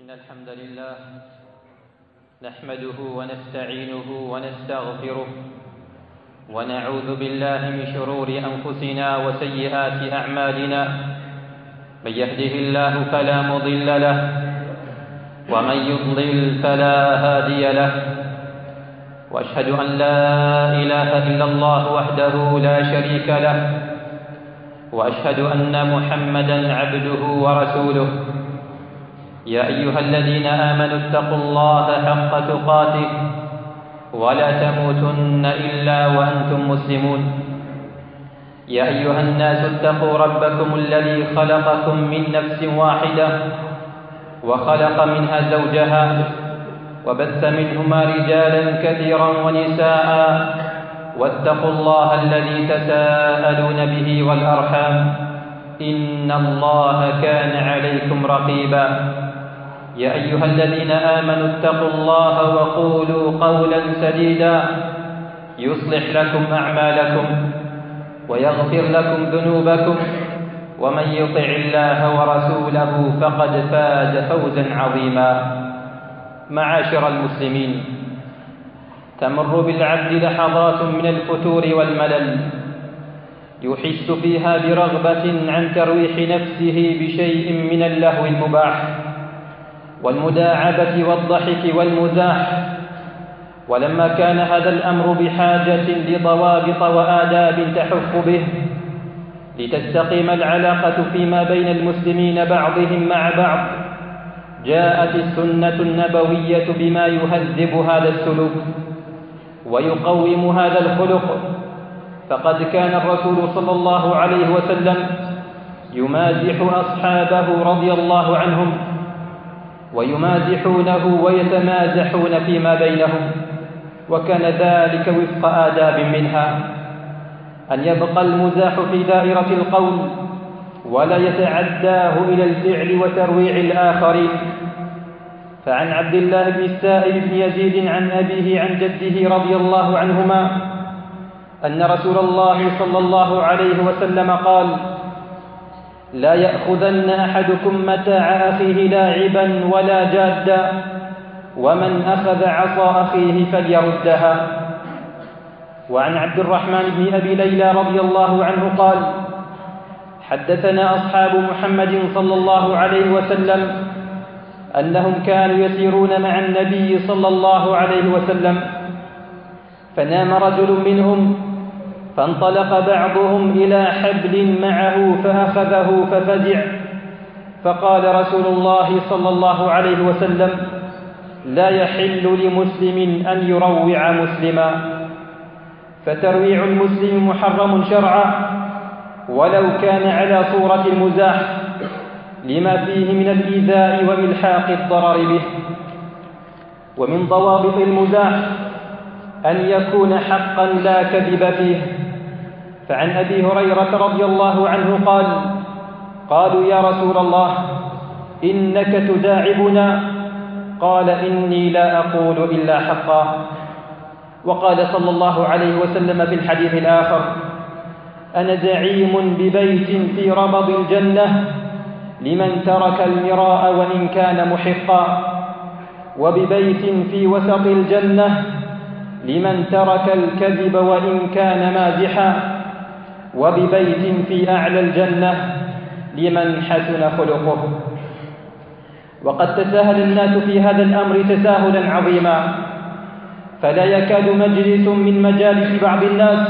إن الحمد لله نحمده ونستعينه ونستغفره ونعوذ بالله من شرور أنفسنا وسيئات أعمالنا. من يهده الله فلا مضل له ومن يضلل فلا هادي له، وأشهد أن لا إله إلا الله وحده لا شريك له، وأشهد أن محمدًا عبده ورسوله. يا أيها الذين آمنوا اتقوا الله حق تقاته ولا تموتن إلا وأنتم مسلمون. يا أيها الناس اتقوا ربكم الذي خلقكم من نفس واحدة وخلق منها زوجها وبث منهما رجالا كثيرا ونساء، واتقوا الله الذي تساءلون به والأرحام إن الله كان عليكم رقيبا. يا أيها الذين آمنوا اتقوا الله وقولوا قولا سديدا يصلح لكم أعمالكم ويغفر لكم ذنوبكم، ومن يطع الله ورسوله فقد فاز فوزا عظيما. معاشر المسلمين، تمر بالعبد لحظات من الفتور والملل يحس فيها برغبة عن ترويح نفسه بشيء من اللهو المباح والمداعبة والضحك والمزاح. ولما كان هذا الأمر بحاجة لضوابط وآداب تحف به لتستقيم العلاقة فيما بين المسلمين بعضهم مع بعض، جاءت السنة النبوية بما يهذب هذا السلوك ويقوم هذا الخلق. فقد كان الرسول صلى الله عليه وسلم يمازح أصحابه رضي الله عنهم، ويمازحونه ويتمازحون فيما بينهم، وكان ذلك وفق آداب منها أن يبقى المزاح في دائرة القول ولا يتعداه إلى الفعل وترويع الآخرين. فعن عبد الله بن السائب بن يزيد عن أبيه عن جده رضي الله عنهما أن رسول الله صلى الله عليه وسلم قال: لا يأخذن أحدكم متاع أخيه لاعبا ولا جادا، ومن أخذ عصا أخيه فليردها. وعن عبد الرحمن بن أبي ليلى رضي الله عنه قال: حدثنا أصحاب محمد صلى الله عليه وسلم أنهم كانوا يسيرون مع النبي صلى الله عليه وسلم، فنام رجل منهم فانطلق بعضهم إلى حبل معه فأخذه ففزع، فقال رسول الله صلى الله عليه وسلم: لا يحل لمسلم أن يروع مسلما. فترويع المسلم محرم شرعا ولو كان على صورة المزاح، لما فيه من الإيذاء وإلحاق الضرر به. ومن ضوابط المزاح أن يكون حقا لا كذب فيه. فعن أبي هريرة رضي الله عنه قال: قالوا يا رسول الله إنك تداعبنا، قال: إني لا أقول إلا حقا. وقال صلى الله عليه وسلم في الحديث الآخر: أنا زعيم ببيت في ربض الجنة لمن ترك المراء وإن كان محقا، وببيت في وسط الجنة لمن ترك الكذب وإن كان مازحا، وببيت في أعلى الجنة لمن حسن خلقه. وقد تساهل الناس في هذا الأمر تساهلا عظيما، فلا يكاد مجلس من مجالس بعض الناس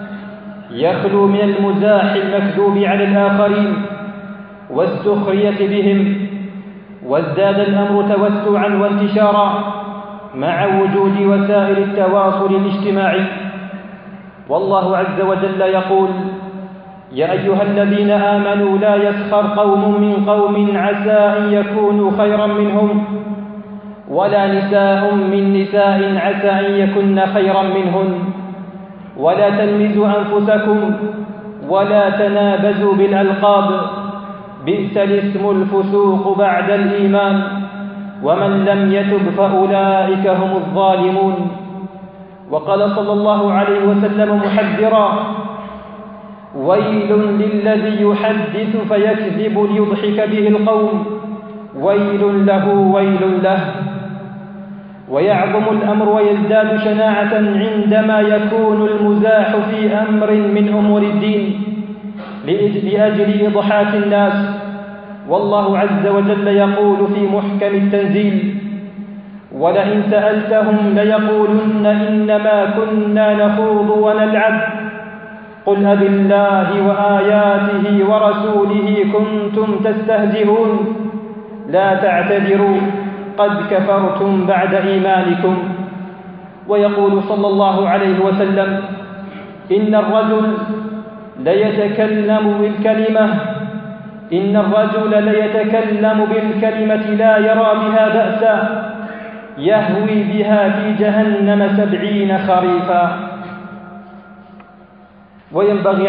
يخلو من المزاح المكذوب على الآخرين والسخرية بهم. وازداد الأمر توسعا وانتشارا مع وجود وسائل التواصل الاجتماعي. والله عز وجل يقول: يا أيها الذين آمنوا لا يسخر قوم من قوم عسى أن يكونوا خيرا منهم، ولا نساء من نساء عسى أن يكن خيرا منهن، ولا تلمزوا أنفسكم ولا تنابزوا بالألقاب، بئس الاسم الفسوق بعد الإيمان، ومن لم يتب فأولئك هم الظالمون. وقال صلى الله عليه وسلم محذرا: ويل للذي يحدث فيكذب ليضحك به القوم، ويل له ويل له. ويعظم الأمر ويزداد شناعة عندما يكون المزاح في أمر من أمور الدين لأجل إضحاك الناس. والله عز وجل يقول في محكم التنزيل: ولئن سألتهم ليقولن إنما كنا نخوض ونلعب قل أبالله وآياته ورسوله كنتم تستهزئون لا تعتذروا قد كفرتم بعد إيمانكم. ويقول صلى الله عليه وسلم: إن الرجل ليتكلم بالكلمة لا يرى بها بأسا يهوي بها في جهنم 70 خريفا. وينبغي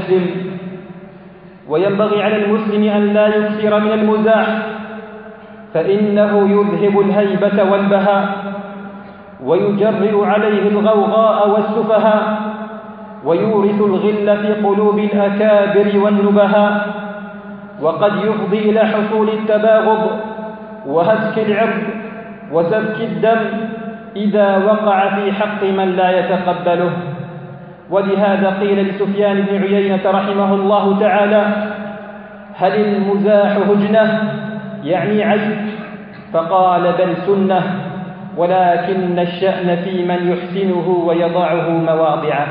على المسلم أن لا يكثر من المزاح، فإنه يذهب الهيبة والبهاء ويجرئ عليه الغوغاء والسفهاء ويورث الغل في قلوب الأكابر والنبهاء، وقد يفضي إلى حصول التباغض وهتك العرض وسفك الدم إذا وقع في حق من لا يتقبله. ولهذا قيل لسفيان بن عيينة رحمه الله تعالى: هل المزاح هجنة يعني عيب؟ فقال: بل سنة، ولكن الشأن في من يحسنه ويضعه مواضعه.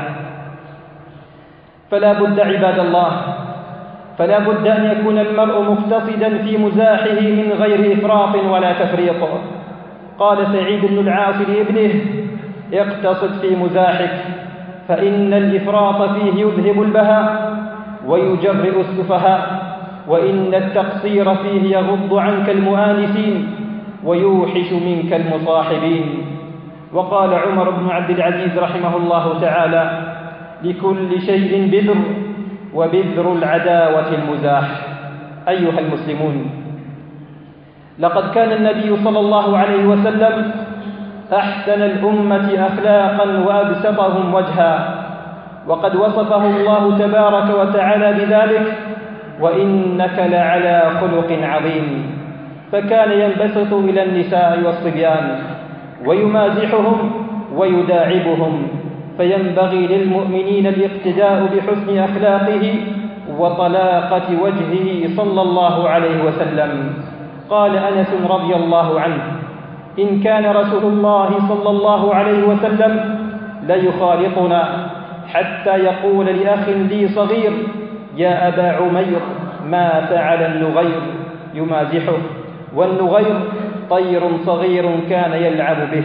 فلا بد عباد الله، فلا بد أن يكون المرء مقتصدا في مزاحه من غير إفراط ولا تفريط. قال سعيد بن العاص لابنه: اقتصد في مزاحك، فإن الإفراط فيه يذهب البهاء ويجرئ السفهاء، وإن التقصير فيه يغض عنك المؤانسين ويوحش منك المصاحبين. وقال عمر بن عبد العزيز رحمه الله تعالى: لكل شيء بذر، وبذر العداوة المزاح. أيها المسلمون، لقد كان النبي صلى الله عليه وسلم أحسن الأمة أخلاقا وأبسطهم وجها، وقد وصفه الله تبارك وتعالى بذلك: وإنك لعلى خلق عظيم. فكان ينبسط إلى النساء والصبيان ويمازحهم ويداعبهم، فينبغي للمؤمنين الاقتداء بحسن أخلاقه وطلاقة وجهه صلى الله عليه وسلم. قال أنس رضي الله عنه: إن كان رسول الله صلى الله عليه وسلم ليخالطنا حتى يقول لأخ لي صغير: يا أبا عمير ما فعل النغير، يمازحه، والنغير طير صغير كان يلعب به.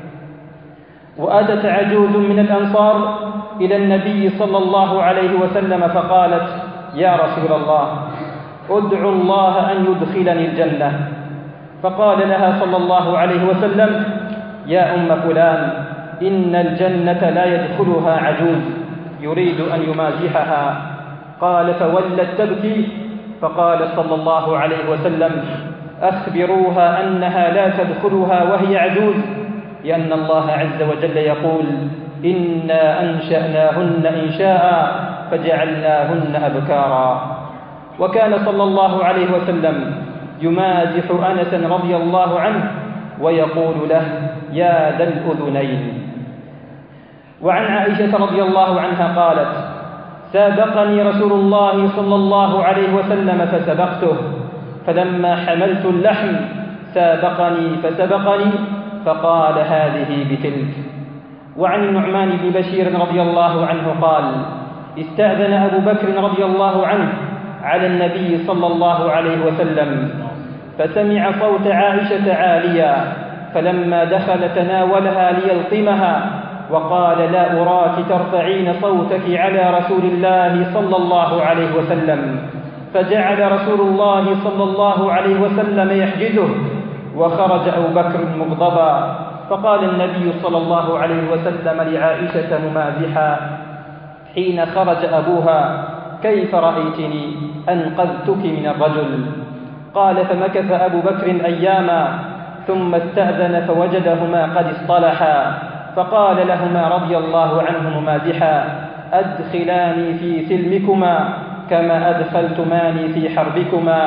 وأتت عجوز من الأنصار إلى النبي صلى الله عليه وسلم فقالت: يا رسول الله، ادعو الله أن يدخلني الجنة. فقال لها صلى الله عليه وسلم: يا أم فلان، إن الجنة لا يدخلها عجوز يريد أن يمازحها. قال: فولت تبكي. فقال صلى الله عليه وسلم: أخبروها أنها لا تدخلها وهي عجوز، لأن الله عز وجل يقول: إنا أنشأناهن إنشاء فجعلناهن أبكارا. وكان صلى الله عليه وسلم يمازح أنسا رضي الله عنه ويقول له: يا ذا الأذنين. وعن عائشة رضي الله عنها قالت: سابقني رسول الله صلى الله عليه وسلم فسبقته، فلما حملت اللحم سابقني فسبقني، فقال: هذه بتلك. وعن النعمان بن بشير رضي الله عنه قال: استأذن أبو بكر رضي الله عنه على النبي صلى الله عليه وسلم، فسمع صوت عائشة عاليا، فلما دخل تناولها ليلطمها وقال: لا أراك ترفعين صوتك على رسول الله صلى الله عليه وسلم. فجعل رسول الله صلى الله عليه وسلم يحجزه، وخرج أبو بكر مغضبا. فقال النبي صلى الله عليه وسلم لعائشة ممازحا حين خرج أبوها: كيف رأيتني أنقذتك من الرجل؟ قال: فمكث أبو بكر أياما، ثم استأذن فوجدهما قد اصطلحا، فقال لهما رضي الله عنه ممازحا: أدخلاني في سلمكما كما أدخلتماني في حربكما،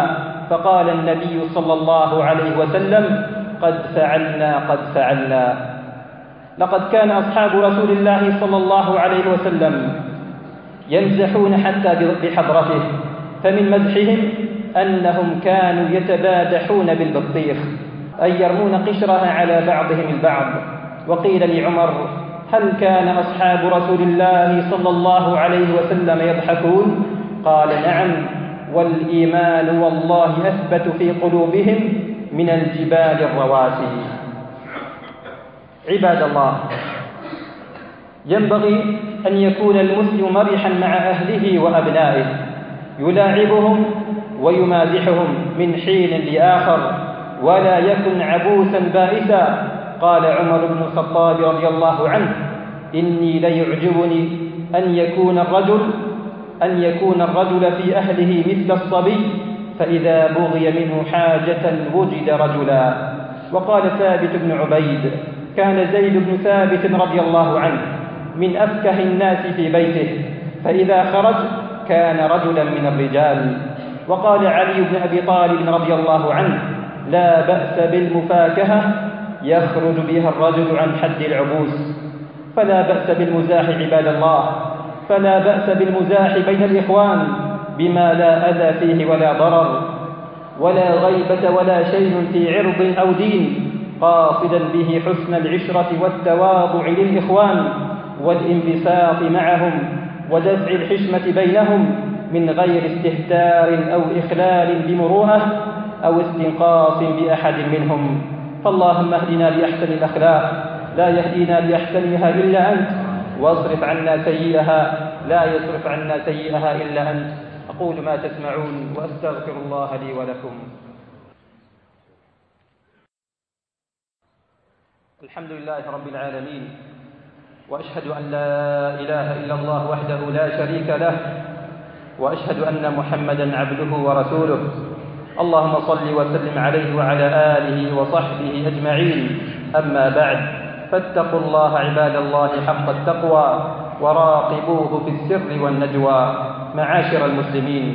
فقال النبي صلى الله عليه وسلم: قد فعلنا. لقد كان أصحاب رسول الله صلى الله عليه وسلم يمزحون حتى بحضرته، فمن مزحهم أنهم كانوا يتبادحون بالبطيخ، أي يرمون قشرها على بعضهم البعض. وقيل لعمر: هل كان أصحاب رسول الله صلى الله عليه وسلم يضحكون؟ قال: نعم، والإيمان والله أثبت في قلوبهم من الجبال الرواسي. عباد الله، ينبغي أن يكون المسلم مرحا مع أهله وأبنائه، يلاعبهم ويمازحهم من حين لآخر، ولا يكن عبوسا بائسا. قال عمر بن الخطاب رضي الله عنه: إني ليعجبني أن يكون الرجل في أهله مثل الصبي، فإذا بغي منه حاجة وجد رجلا. وقال ثابت بن عبيد: كان زيد بن ثابت رضي الله عنه من أفكه الناس في بيته، فإذا خرج كان رجلا من الرجال. وقال علي بن أبي طالب رضي الله عنه: لا بأس بالمفاكهة يخرج بها الرجل عن حد العبوس. فلا بأس بالمزاح عباد الله، فلا بأس بالمزاح بين الإخوان بما لا أذى فيه ولا ضرر ولا غيبة ولا شيء في عرض أو دين، قاصدا به حسن العشرة والتواضع للإخوان والانبساط معهم ودفع الحشمة بينهم من غير استهتار أو إخلال بمروءة أو استنقاص بأحد منهم. فاللهم اهدنا لأحسن الأخلاق، لا يهدينا لأحسنها إلا أنت، واصرف عنا سيئها، لا يصرف عنا سيئها إلا أنت. أقول ما تسمعون وأستغفر الله لي ولكم. الحمد لله رب العالمين، وأشهد أن لا إله إلا الله وحده لا شريك له، وأشهد أن محمدا عبده ورسوله. اللهم صل وسلم عليه وعلى آله وصحبه أجمعين. أما بعد، فاتقوا الله عباد الله حق التقوى، وراقبوه في السر والنجوى. معاشر المسلمين،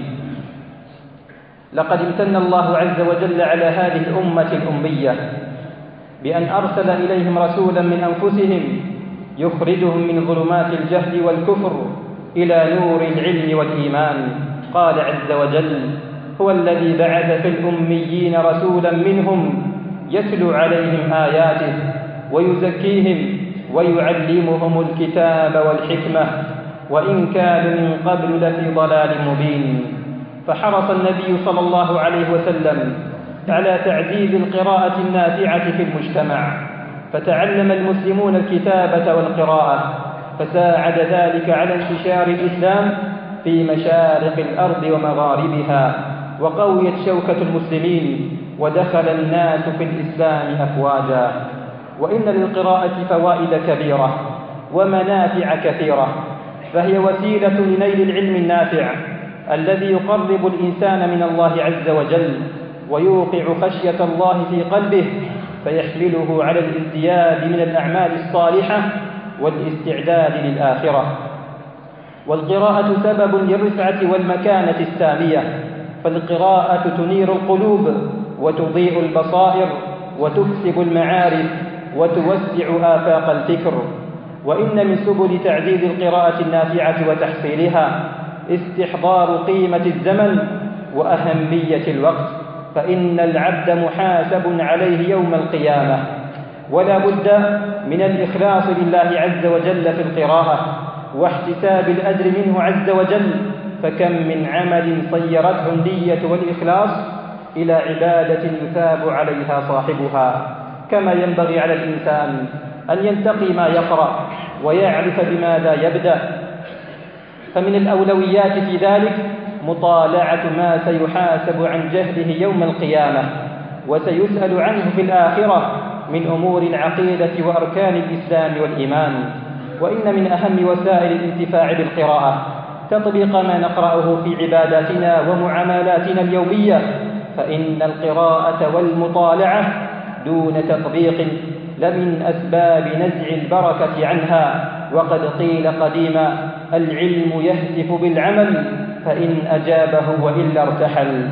لقد امتن الله عز وجل على هذه الأمة الأمية بأن أرسل إليهم رسولا من أنفسهم يخرجهم من ظلمات الجهل والكفر إلى نور العلم والإيمان. قال عز وجل: هو الذي بعث في الأميين رسولا منهم يتلو عليهم آياته ويزكيهم ويعلمهم الكتاب والحكمة وإن كانوا من قبل لفي ضلال مبين. فحرص النبي صلى الله عليه وسلم على تعزيز القراءة النافعة في المجتمع، فتعلم المسلمون الكتابة والقراءة، فساعد ذلك على انتشار الإسلام في مشارق الأرض ومغاربها، وقويت شوكة المسلمين، ودخل الناس في الإسلام أفواجا. وإن للقراءة فوائد كبيرة ومنافع كثيرة، فهي وسيلة لنيل العلم النافع الذي يقرب الإنسان من الله عز وجل ويوقع خشية الله في قلبه، فيحمله على الازدياد من الأعمال الصالحة والاستعداد للآخرة. والقراءة سبب للرفعة والمكانة السامية، فالقراءة تنير القلوب وتضيء البصائر وتكسب المعارف وتوسع آفاق الفكر. وإن من سبل تعزيز القراءة النافعة وتحصيلها استحضار قيمة الزمن وأهمية الوقت، فإن العبد محاسب عليه يوم القيامة، ولا بد من الإخلاص لله عز وجل في القراءة واحتساب الأجر منه عز وجل. فكم من عمل صيرته النية والإخلاص إلى عبادة يثاب عليها صاحبها. كما ينبغي على الإنسان أن ينتقي ما يقرأ ويعرف بماذا يبدأ، فمن الأولويات في ذلك مطالعة ما سيحاسب عن جهله يوم القيامة وسيسأل عنه في الآخرة من أمور العقيدة وأركان الإسلام والإيمان. وإن من أهم وسائل الانتفاع بالقراءة تطبيق ما نقرأه في عباداتنا ومعاملاتنا اليومية، فإن القراءة والمطالعة دون تطبيق لمن أسباب نزع البركة عنها. وقد قيل قديما: العلم يهتف بالعمل، فإن أجابه وإلا ارتحل.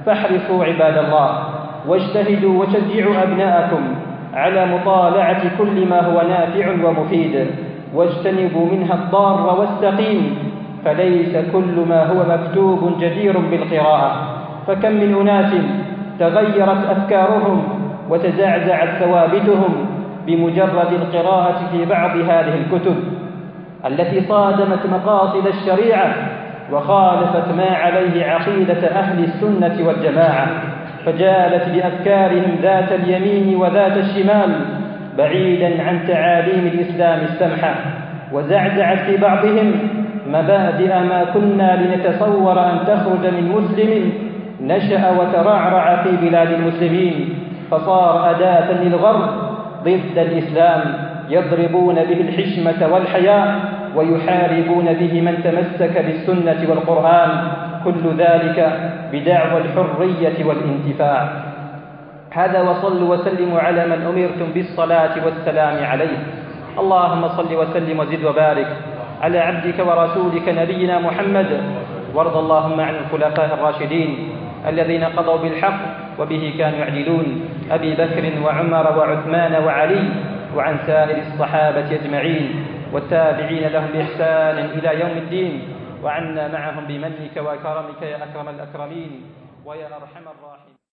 فاحرصوا عباد الله واجتهدوا وشجعوا أبناءكم على مطالعة كل ما هو نافع ومفيد، واجتنبوا منها الضار والسقيم، فليس كل ما هو مكتوب جدير بالقراءة. فكم من أناس تغيرت أفكارهم وتزعزعت ثوابتهم بمجرد القراءة في بعض هذه الكتب التي صادمت مقاصد الشريعة وخالفت ما عليه عقيدة أهل السنة والجماعة، فجالت بأفكارهم ذات اليمين وذات الشمال بعيدا عن تعاليم الإسلام السمحة، وزعزعت في بعضهم مبادئ ما كنا لنتصور أن تخرج من مسلم نشأ وترعرع في بلاد المسلمين، فصار أداة للغرب ضد الإسلام يضربون به الحشمة والحياء ويحاربون به من تمسك بالسنة والقرآن، كل ذلك بدعوى الحرية والانتفاع. هذا وصلوا وسلموا على من أمرتم بالصلاة والسلام عليه. اللهم صل وسلم وزد وبارك على عبدك ورسولك نبينا محمد، وارض اللهم عن الخلفاء الراشدين الذين قضوا بالحق وبه كانوا يعدلون، أبي بكر وعمر وعثمان وعلي، وعن سائر الصحابة أجمعين والتابعين لهم بإحسان إلى يوم الدين، وعنا معهم بمنك وكرمك يا أكرم الأكرمين ويا أرحم الراحمين.